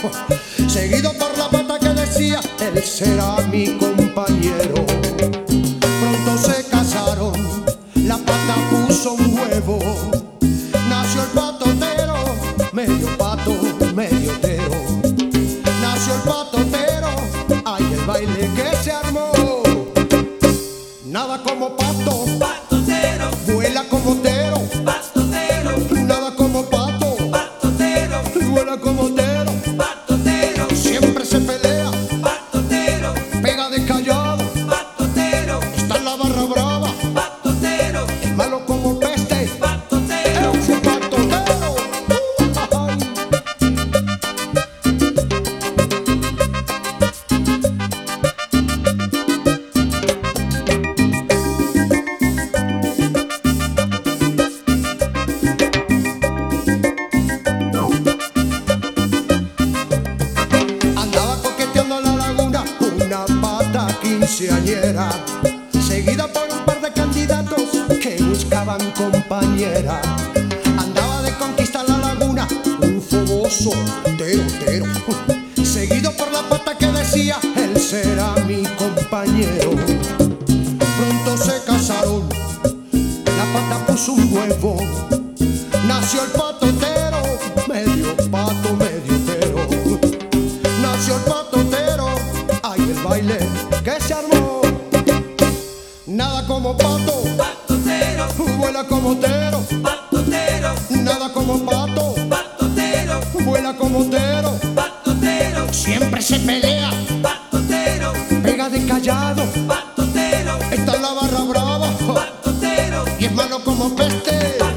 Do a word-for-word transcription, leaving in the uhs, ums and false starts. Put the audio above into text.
seguido por la pata que decía, él será mi compañero. Pronto se casaron, la pata puso un huevo, nació el patotero, medio pato, medio tero. Nació el patotero, ay el baile que se armó. Nada como pato, patotero, vuela como tero, patotero, nada como pato, patotero, vuela como tero. patotero, Siempre se pelea, patotero, pega de callado, patotero, está en la barra brava, patotero, es malo como peste, patotero. es un patotero. Ay. Andaba coqueteando la laguna una pata quinceañera, seguida por un par de candidatos que buscaban compañera. Andaba de conquistar la laguna un fogoso tero, tero, seguido por la pata que decía, él será mi compañero. Pronto se casaron, la pata puso un huevo, nació el patotero, medio pato, medio tero. Nació el patotero, ay el baile que se armó. Nada como pato, Patotero, vuela como tero. patotero, Nada como pato, patotero, vuela como tero. patotero, Siempre se pelea, patotero, pega de callado, patotero, está en la barra brava patotero, y es malo como peste.